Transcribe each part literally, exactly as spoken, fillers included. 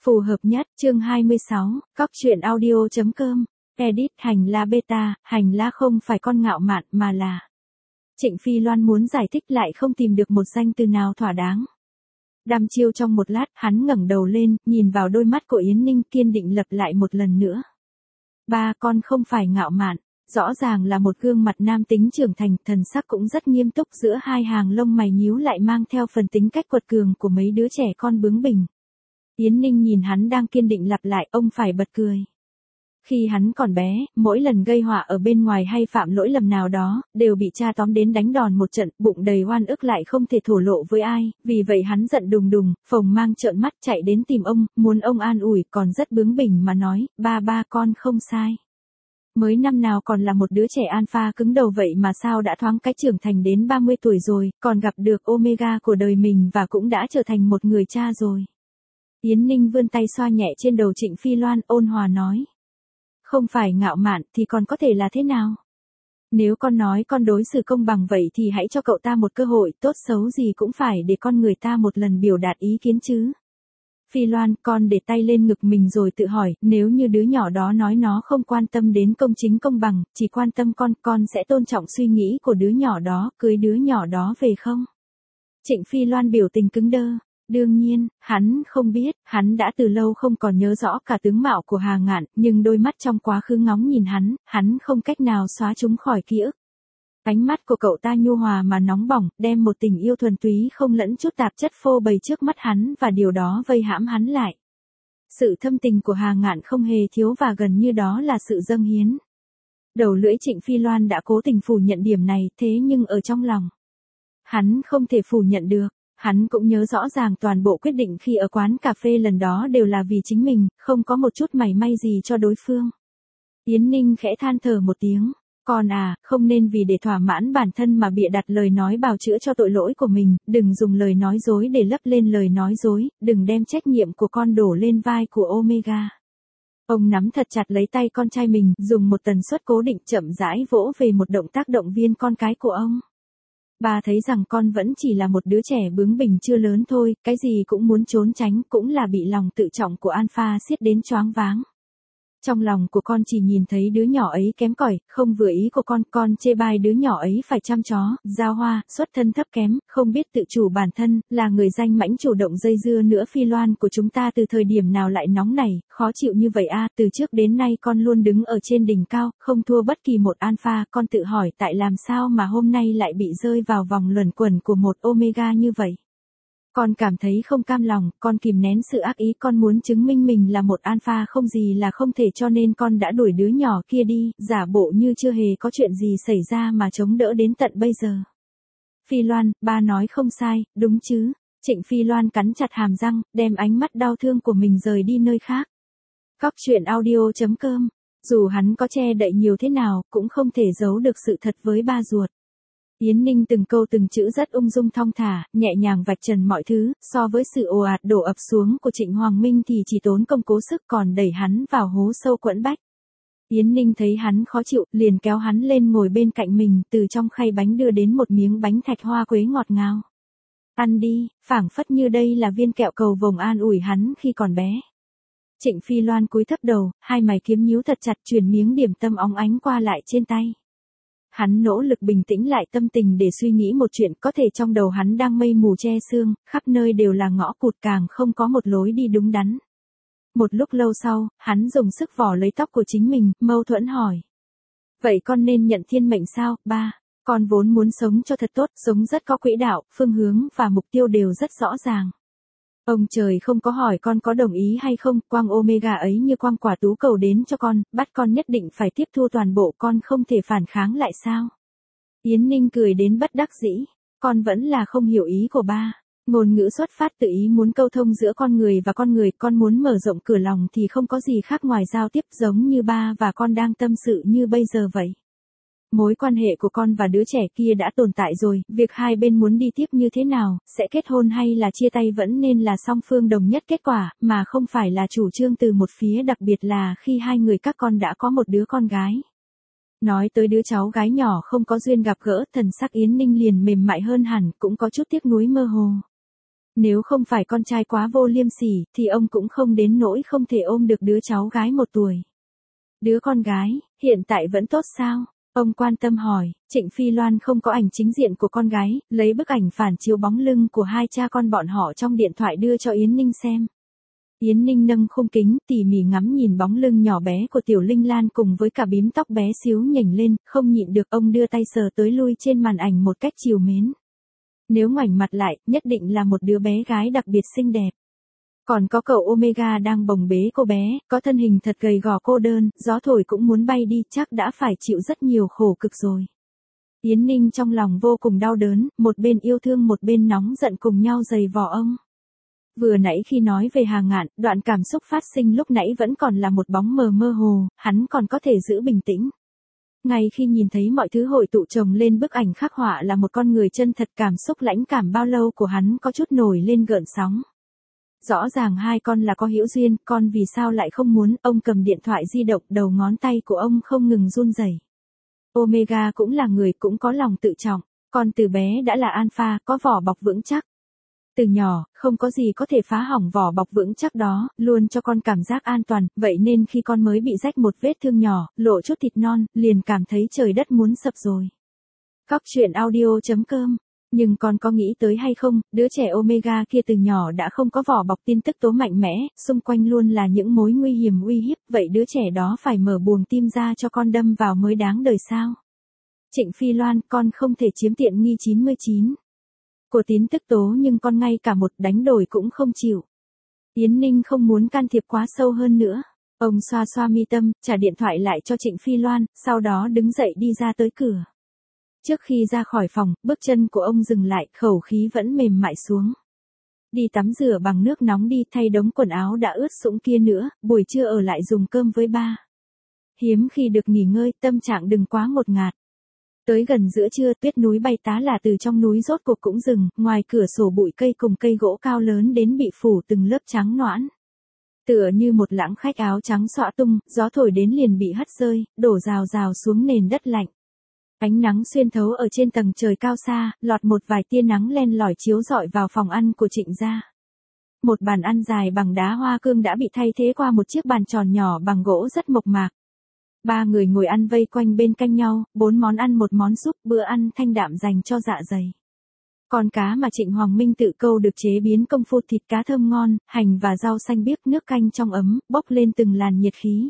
Phù hợp nhất, chương hai mươi sáu, cóc truyện audio.com, edit hành la beta, hành la không phải con ngạo mạn mà là. Trịnh Phi Loan muốn giải thích lại không tìm được một danh từ nào thỏa đáng. Đăm chiêu trong một lát, hắn ngẩng đầu lên, nhìn vào đôi mắt của Yến Ninh kiên định lặp lại một lần nữa. Ba, con không phải ngạo mạn. Rõ ràng là một gương mặt nam tính trưởng thành, thần sắc cũng rất nghiêm túc, giữa hai hàng lông mày nhíu lại mang theo phần tính cách quật cường của mấy đứa trẻ con bướng bỉnh. Yến Ninh nhìn hắn đang kiên định lặp lại, ông phải bật cười. Khi hắn còn bé, mỗi lần gây họa ở bên ngoài hay phạm lỗi lầm nào đó, đều bị cha tóm đến đánh đòn một trận, bụng đầy oan ức lại không thể thổ lộ với ai, vì vậy hắn giận đùng đùng, phồng mang trợn mắt chạy đến tìm ông, muốn ông an ủi, còn rất bướng bỉnh mà nói, ba ba con không sai. Mới năm nào còn là một đứa trẻ alpha cứng đầu vậy mà sao đã thoáng cái trưởng thành đến ba mươi tuổi rồi, còn gặp được Omega của đời mình và cũng đã trở thành một người cha rồi. Yến Ninh vươn tay xoa nhẹ trên đầu Trịnh Phi Loan, ôn hòa nói. Không phải ngạo mạn thì còn có thể là thế nào? Nếu con nói con đối xử công bằng vậy thì hãy cho cậu ta một cơ hội, tốt xấu gì cũng phải để con người ta một lần biểu đạt ý kiến chứ. Phi Loan, con để tay lên ngực mình rồi tự hỏi, nếu như đứa nhỏ đó nói nó không quan tâm đến công chính công bằng, chỉ quan tâm con, con sẽ tôn trọng suy nghĩ của đứa nhỏ đó, cưới đứa nhỏ đó về không? Trịnh Phi Loan biểu tình cứng đơ. Đương nhiên, hắn không biết, hắn đã từ lâu không còn nhớ rõ cả tướng mạo của Hà Ngạn, nhưng đôi mắt trong quá khứ ngóng nhìn hắn, hắn không cách nào xóa chúng khỏi ký ức. Ánh mắt của cậu ta nhu hòa mà nóng bỏng, đem một tình yêu thuần túy không lẫn chút tạp chất phô bày trước mắt hắn và điều đó vây hãm hắn lại. Sự thâm tình của Hà Ngạn không hề thiếu và gần như đó là sự dâng hiến. Đầu lưỡi Trịnh Phi Loan đã cố tình phủ nhận điểm này, thế nhưng ở trong lòng, hắn không thể phủ nhận được. Hắn cũng nhớ rõ ràng toàn bộ quyết định khi ở quán cà phê lần đó đều là vì chính mình, không có một chút mảy may gì cho đối phương. Yến Ninh khẽ than thở một tiếng. Con à, không nên vì để thỏa mãn bản thân mà bịa đặt lời nói bào chữa cho tội lỗi của mình, đừng dùng lời nói dối để lấp lên lời nói dối, đừng đem trách nhiệm của con đổ lên vai của Omega. Ông nắm thật chặt lấy tay con trai mình, dùng một tần suất cố định chậm rãi vỗ về một động tác động viên con cái của ông. Bà thấy rằng con vẫn chỉ là một đứa trẻ bướng bỉnh chưa lớn thôi, cái gì cũng muốn trốn tránh, cũng là bị lòng tự trọng của Alpha siết đến choáng váng. Trong lòng của con chỉ nhìn thấy đứa nhỏ ấy kém cỏi, không vừa ý của con, con chê bai đứa nhỏ ấy phải chăm chó, giao hoa, xuất thân thấp kém, không biết tự chủ bản thân, là người danh mãnh chủ động dây dưa nữa. Phi Loan của chúng ta từ thời điểm nào lại nóng nảy, khó chịu như vậy a? Từ trước đến nay con luôn đứng ở trên đỉnh cao, không thua bất kỳ một Alpha, con tự hỏi tại làm sao mà hôm nay lại bị rơi vào vòng luẩn quẩn của một Omega như vậy. Con cảm thấy không cam lòng, con kìm nén sự ác ý, con muốn chứng minh mình là một alpha không gì là không thể, cho nên con đã đuổi đứa nhỏ kia đi, giả bộ như chưa hề có chuyện gì xảy ra mà chống đỡ đến tận bây giờ. Phi Loan, ba nói không sai, đúng chứ? Trịnh Phi Loan cắn chặt hàm răng, đem ánh mắt đau thương của mình rời đi nơi khác. Cóc truyện audio.com, dù hắn có che đậy nhiều thế nào, cũng không thể giấu được sự thật với ba ruột. Yến Ninh từng câu từng chữ rất ung dung thong thả, nhẹ nhàng vạch trần mọi thứ, so với sự ồ ạt đổ ập xuống của Trịnh Hoàng Minh thì chỉ tốn công cố sức còn đẩy hắn vào hố sâu quẫn bách. Yến Ninh thấy hắn khó chịu, liền kéo hắn lên ngồi bên cạnh mình, từ trong khay bánh đưa đến một miếng bánh thạch hoa quế ngọt ngào. Ăn đi, phảng phất như đây là viên kẹo cầu vồng an ủi hắn khi còn bé. Trịnh Phi Loan cúi thấp đầu, hai mày kiếm nhíu thật chặt, truyền miếng điểm tâm óng ánh qua lại trên tay. Hắn nỗ lực bình tĩnh lại tâm tình để suy nghĩ một chuyện, có thể trong đầu hắn đang mây mù che sương, khắp nơi đều là ngõ cụt, càng không có một lối đi đúng đắn. Một lúc lâu sau, hắn dùng sức vò lấy tóc của chính mình, mâu thuẫn hỏi. Vậy con nên nhận thiên mệnh sao, ba? Con vốn muốn sống cho thật tốt, sống rất có quỹ đạo, phương hướng và mục tiêu đều rất rõ ràng. Ông trời không có hỏi con có đồng ý hay không, quang Omega ấy như quang quả tú cầu đến cho con, bắt con nhất định phải tiếp thu toàn bộ, con không thể phản kháng lại sao? Yến Ninh cười đến bất đắc dĩ, con vẫn là không hiểu ý của ba. Ngôn ngữ xuất phát từ ý muốn câu thông giữa con người và con người, con muốn mở rộng cửa lòng thì không có gì khác ngoài giao tiếp, giống như ba và con đang tâm sự như bây giờ vậy. Mối quan hệ của con và đứa trẻ kia đã tồn tại rồi, việc hai bên muốn đi tiếp như thế nào, sẽ kết hôn hay là chia tay vẫn nên là song phương đồng nhất kết quả, mà không phải là chủ trương từ một phía, đặc biệt là khi hai người các con đã có một đứa con gái. Nói tới đứa cháu gái nhỏ không có duyên gặp gỡ, thần sắc Yến Ninh liền mềm mại hơn hẳn, cũng có chút tiếc nuối mơ hồ. Nếu không phải con trai quá vô liêm sỉ, thì ông cũng không đến nỗi không thể ôm được đứa cháu gái một tuổi. Đứa con gái, hiện tại vẫn tốt sao? Ông quan tâm hỏi. Trịnh Phi Loan không có ảnh chính diện của con gái, lấy bức ảnh phản chiếu bóng lưng của hai cha con bọn họ trong điện thoại đưa cho Yến Ninh xem. Yến Ninh nâng khung kính, tỉ mỉ ngắm nhìn bóng lưng nhỏ bé của Tiểu Linh Lan cùng với cả bím tóc bé xíu nhảnh lên, không nhịn được ông đưa tay sờ tới lui trên màn ảnh một cách trìu mến. Nếu ngoảnh mặt lại, nhất định là một đứa bé gái đặc biệt xinh đẹp. Còn có cậu Omega đang bồng bế cô bé, có thân hình thật gầy gò cô đơn, gió thổi cũng muốn bay đi, chắc đã phải chịu rất nhiều khổ cực rồi. Yến Ninh trong lòng vô cùng đau đớn, một bên yêu thương một bên nóng giận cùng nhau giày vò ông. Vừa nãy khi nói về Hà Ngạn, đoạn cảm xúc phát sinh lúc nãy vẫn còn là một bóng mờ mơ hồ, hắn còn có thể giữ bình tĩnh. Ngay khi nhìn thấy mọi thứ hội tụ chồng lên bức ảnh khắc họa là một con người chân thật, cảm xúc lãnh cảm bao lâu của hắn có chút nổi lên gợn sóng. Rõ ràng hai con là có hữu duyên, con vì sao lại không muốn? Ông cầm điện thoại di động, đầu ngón tay của ông không ngừng run rẩy. Omega cũng là người, cũng có lòng tự trọng, con từ bé đã là alpha, có vỏ bọc vững chắc. Từ nhỏ, không có gì có thể phá hỏng vỏ bọc vững chắc đó, luôn cho con cảm giác an toàn, vậy nên khi con mới bị rách một vết thương nhỏ, lộ chút thịt non, liền cảm thấy trời đất muốn sập rồi. Cóc truyện audio chấm com. Nhưng con có nghĩ tới hay không, đứa trẻ Omega kia từ nhỏ đã không có vỏ bọc tin tức tố mạnh mẽ, xung quanh luôn là những mối nguy hiểm uy hiếp, vậy đứa trẻ đó phải mở buồng tim ra cho con đâm vào mới đáng đời sao? Trịnh Phi Loan, con không thể chiếm tiện nghi chín mươi chín của tin tức tố, nhưng con ngay cả một đánh đổi cũng không chịu. Yến Ninh không muốn can thiệp quá sâu hơn nữa. Ông xoa xoa mi tâm, trả điện thoại lại cho Trịnh Phi Loan, sau đó đứng dậy đi ra tới cửa. Trước khi ra khỏi phòng, bước chân của ông dừng lại, khẩu khí vẫn mềm mại xuống. Đi tắm rửa bằng nước nóng đi, thay đống quần áo đã ướt sũng kia nữa, buổi trưa ở lại dùng cơm với ba. Hiếm khi được nghỉ ngơi, tâm trạng đừng quá ngột ngạt. Tới gần giữa trưa, tuyết núi bay tá là từ trong núi rốt cuộc cũng dừng, ngoài cửa sổ bụi cây cùng cây gỗ cao lớn đến bị phủ từng lớp trắng noãn. Tựa như một lãng khách áo trắng xõa tung, gió thổi đến liền bị hất rơi, đổ rào rào xuống nền đất lạnh. Ánh nắng xuyên thấu ở trên tầng trời cao xa, lọt một vài tia nắng len lỏi chiếu rọi vào phòng ăn của Trịnh gia. Một bàn ăn dài bằng đá hoa cương đã bị thay thế qua một chiếc bàn tròn nhỏ bằng gỗ rất mộc mạc. Ba người ngồi ăn vây quanh bên cạnh nhau, bốn món ăn một món súp, bữa ăn thanh đạm dành cho dạ dày. Con cá mà Trịnh Hoàng Minh tự câu được chế biến công phu, thịt cá thơm ngon, hành và rau xanh biếc, nước canh trong ấm, bốc lên từng làn nhiệt khí.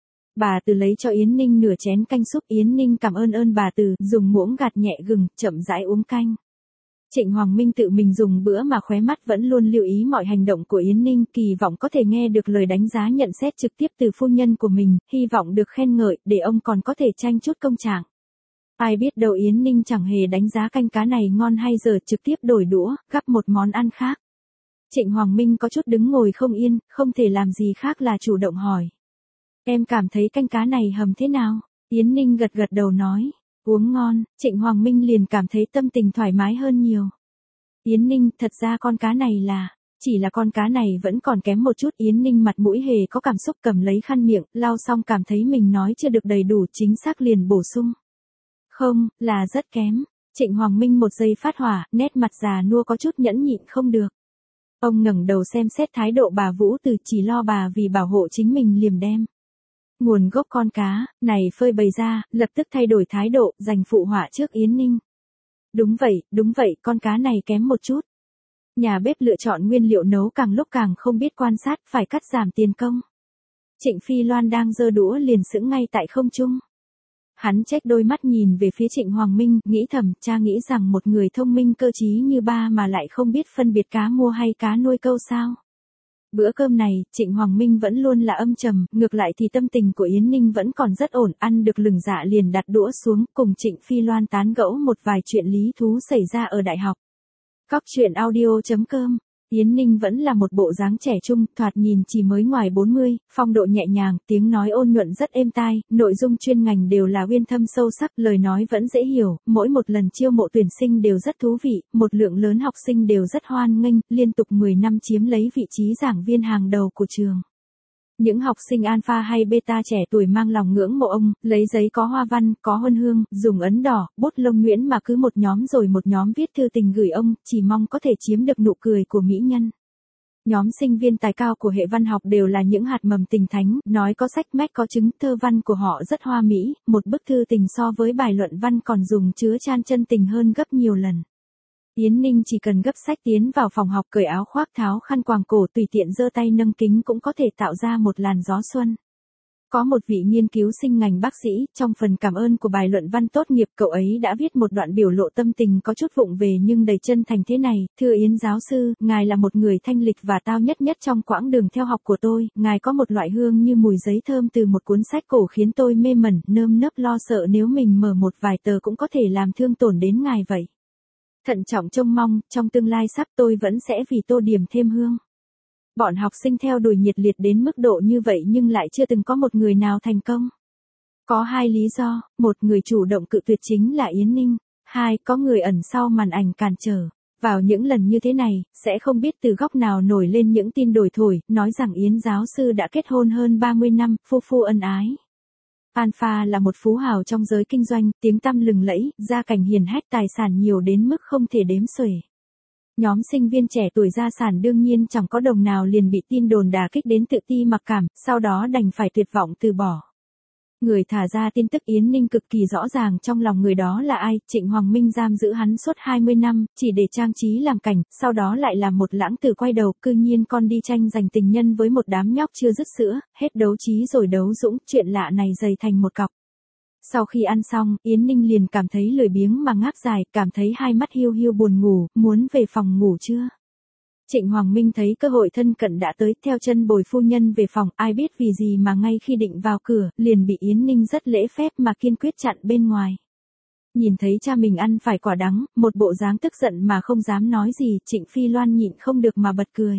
Bà Từ lấy cho Yến Ninh nửa chén canh súp, Yến Ninh cảm ơn ơn bà Từ, dùng muỗng gạt nhẹ gừng, chậm rãi uống canh. Trịnh Hoàng Minh tự mình dùng bữa mà khóe mắt vẫn luôn lưu ý mọi hành động của Yến Ninh, kỳ vọng có thể nghe được lời đánh giá nhận xét trực tiếp từ phu nhân của mình, hy vọng được khen ngợi, để ông còn có thể tranh chút công trạng. Ai biết đâu Yến Ninh chẳng hề đánh giá canh cá này ngon hay dở, trực tiếp đổi đũa, gắp một món ăn khác. Trịnh Hoàng Minh có chút đứng ngồi không yên, không thể làm gì khác là chủ động hỏi. Em cảm thấy canh cá này hầm thế nào? Yến Ninh gật gật đầu nói. Uống ngon, Trịnh Hoàng Minh liền cảm thấy tâm tình thoải mái hơn nhiều. Yến Ninh, thật ra con cá này là, chỉ là con cá này vẫn còn kém một chút. Yến Ninh mặt mũi hề có cảm xúc, cầm lấy khăn miệng, lau xong cảm thấy mình nói chưa được đầy đủ chính xác liền bổ sung. Không, là rất kém. Trịnh Hoàng Minh một giây phát hỏa, nét mặt già nua có chút nhẫn nhịn không được. Ông ngẩng đầu xem xét thái độ bà Vũ Từ, chỉ lo bà vì bảo hộ chính mình liềm đem nguồn gốc con cá này phơi bày ra, lập tức thay đổi thái độ, giành phụ họa trước Yến Ninh. Đúng vậy, đúng vậy, con cá này kém một chút. Nhà bếp lựa chọn nguyên liệu nấu càng lúc càng không biết quan sát, phải cắt giảm tiền công. Trịnh Phi Loan đang giơ đũa liền sững ngay tại không trung. Hắn chếch đôi mắt nhìn về phía Trịnh Hoàng Minh, nghĩ thầm, cha nghĩ rằng một người thông minh cơ trí như ba mà lại không biết phân biệt cá mua hay cá nuôi câu sao. Bữa cơm này, Trịnh Hoàng Minh vẫn luôn là âm trầm, ngược lại thì tâm tình của Yến Ninh vẫn còn rất ổn, ăn được lừng dạ liền đặt đũa xuống, cùng Trịnh Phi Loan tán gẫu một vài chuyện lý thú xảy ra ở đại học. Cóc truyện audio chấm com. Yến Ninh vẫn là một bộ dáng trẻ trung, thoạt nhìn chỉ mới ngoài bốn mươi, phong độ nhẹ nhàng, tiếng nói ôn nhuận rất êm tai, nội dung chuyên ngành đều là uyên thâm sâu sắc, lời nói vẫn dễ hiểu, mỗi một lần chiêu mộ tuyển sinh đều rất thú vị, một lượng lớn học sinh đều rất hoan nghênh, liên tục mười năm chiếm lấy vị trí giảng viên hàng đầu của trường. Những học sinh alpha hay beta trẻ tuổi mang lòng ngưỡng mộ ông, lấy giấy có hoa văn, có huân hương, dùng ấn đỏ, bút lông nhuyễn mà cứ một nhóm rồi một nhóm viết thư tình gửi ông, chỉ mong có thể chiếm được nụ cười của mỹ nhân. Nhóm sinh viên tài cao của hệ văn học đều là những hạt mầm tình thánh, nói có sách mách có chứng, thơ văn của họ rất hoa mỹ, một bức thư tình so với bài luận văn còn dùng chứa chan chân tình hơn gấp nhiều lần. Yến Ninh chỉ cần gấp sách tiến vào phòng học, cởi áo khoác, tháo khăn quàng cổ, tùy tiện giơ tay nâng kính cũng có thể tạo ra một làn gió xuân. Có một vị nghiên cứu sinh ngành bác sĩ, trong phần cảm ơn của bài luận văn tốt nghiệp, cậu ấy đã viết một đoạn biểu lộ tâm tình có chút vụng về nhưng đầy chân thành thế này: thưa Yến giáo sư, ngài là một người thanh lịch và tao nhất nhất trong quãng đường theo học của tôi, ngài có một loại hương như mùi giấy thơm từ một cuốn sách cổ khiến tôi mê mẩn, nơm nớp lo sợ nếu mình mở một vài tờ cũng có thể làm thương tổn đến ngài vậy. Thận trọng trông mong, trong tương lai sắp tôi vẫn sẽ vì tô điểm thêm hương. Bọn học sinh theo đuổi nhiệt liệt đến mức độ như vậy nhưng lại chưa từng có một người nào thành công. Có hai lý do: một, người chủ động cự tuyệt chính là Yến Ninh; hai, có người ẩn sau màn ảnh cản trở. Vào những lần như thế này, sẽ không biết từ góc nào nổi lên những tin đồn thổi, nói rằng Yến giáo sư đã kết hôn hơn ba mươi năm, phu phu ân ái. Alpha là một phú hào trong giới kinh doanh, tiếng tăm lừng lẫy, gia cảnh hiền hách, tài sản nhiều đến mức không thể đếm xuể. Nhóm sinh viên trẻ tuổi gia sản đương nhiên chẳng có đồng nào liền bị tin đồn đả kích đến tự ti mặc cảm, sau đó đành phải tuyệt vọng từ bỏ. Người thả ra tin tức Yến Ninh cực kỳ rõ ràng trong lòng người đó là ai: Trịnh Hoàng Minh giam giữ hắn suốt hai mươi năm, chỉ để trang trí làm cảnh, sau đó lại làm một lãng tử quay đầu, cư nhiên con đi tranh giành tình nhân với một đám nhóc chưa dứt sữa, hết đấu trí rồi đấu dũng, chuyện lạ này dày thành một cọc. Sau khi ăn xong, Yến Ninh liền cảm thấy lười biếng mà ngáp dài, cảm thấy hai mắt hiu hiu buồn ngủ, muốn về phòng ngủ chưa. Trịnh Hoàng Minh thấy cơ hội thân cận đã tới, theo chân bồi phu nhân về phòng, ai biết vì gì mà ngay khi định vào cửa, liền bị Yến Ninh rất lễ phép mà kiên quyết chặn bên ngoài. Nhìn thấy cha mình ăn phải quả đắng, một bộ dáng tức giận mà không dám nói gì, Trịnh Phi Loan nhịn không được mà bật cười.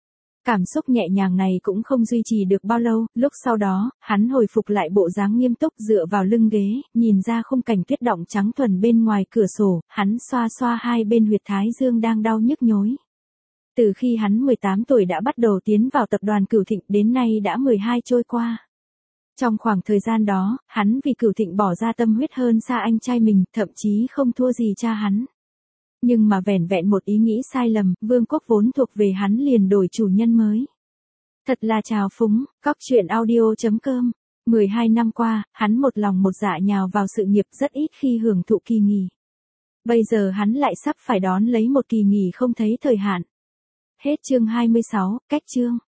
Cảm xúc nhẹ nhàng này cũng không duy trì được bao lâu, lúc sau đó, hắn hồi phục lại bộ dáng nghiêm túc dựa vào lưng ghế, nhìn ra khung cảnh tuyết động trắng thuần bên ngoài cửa sổ, hắn xoa xoa hai bên huyệt thái dương đang đau nhức nhối. Từ khi hắn mười tám tuổi đã bắt đầu tiến vào tập đoàn Cửu Thịnh, đến nay đã mười hai trôi qua. Trong khoảng thời gian đó, hắn vì Cửu Thịnh bỏ ra tâm huyết hơn xa anh trai mình, thậm chí không thua gì cha hắn. Nhưng mà vẻn vẹn một ý nghĩ sai lầm, vương quốc vốn thuộc về hắn liền đổi chủ nhân mới. Thật là trào phúng. Cóc truyện audio chấm com. mười hai năm qua, hắn một lòng một dạ nhào vào sự nghiệp, rất ít khi hưởng thụ kỳ nghỉ. Bây giờ hắn lại sắp phải đón lấy một kỳ nghỉ không thấy thời hạn. Hết chương hai mươi sáu, cách chương.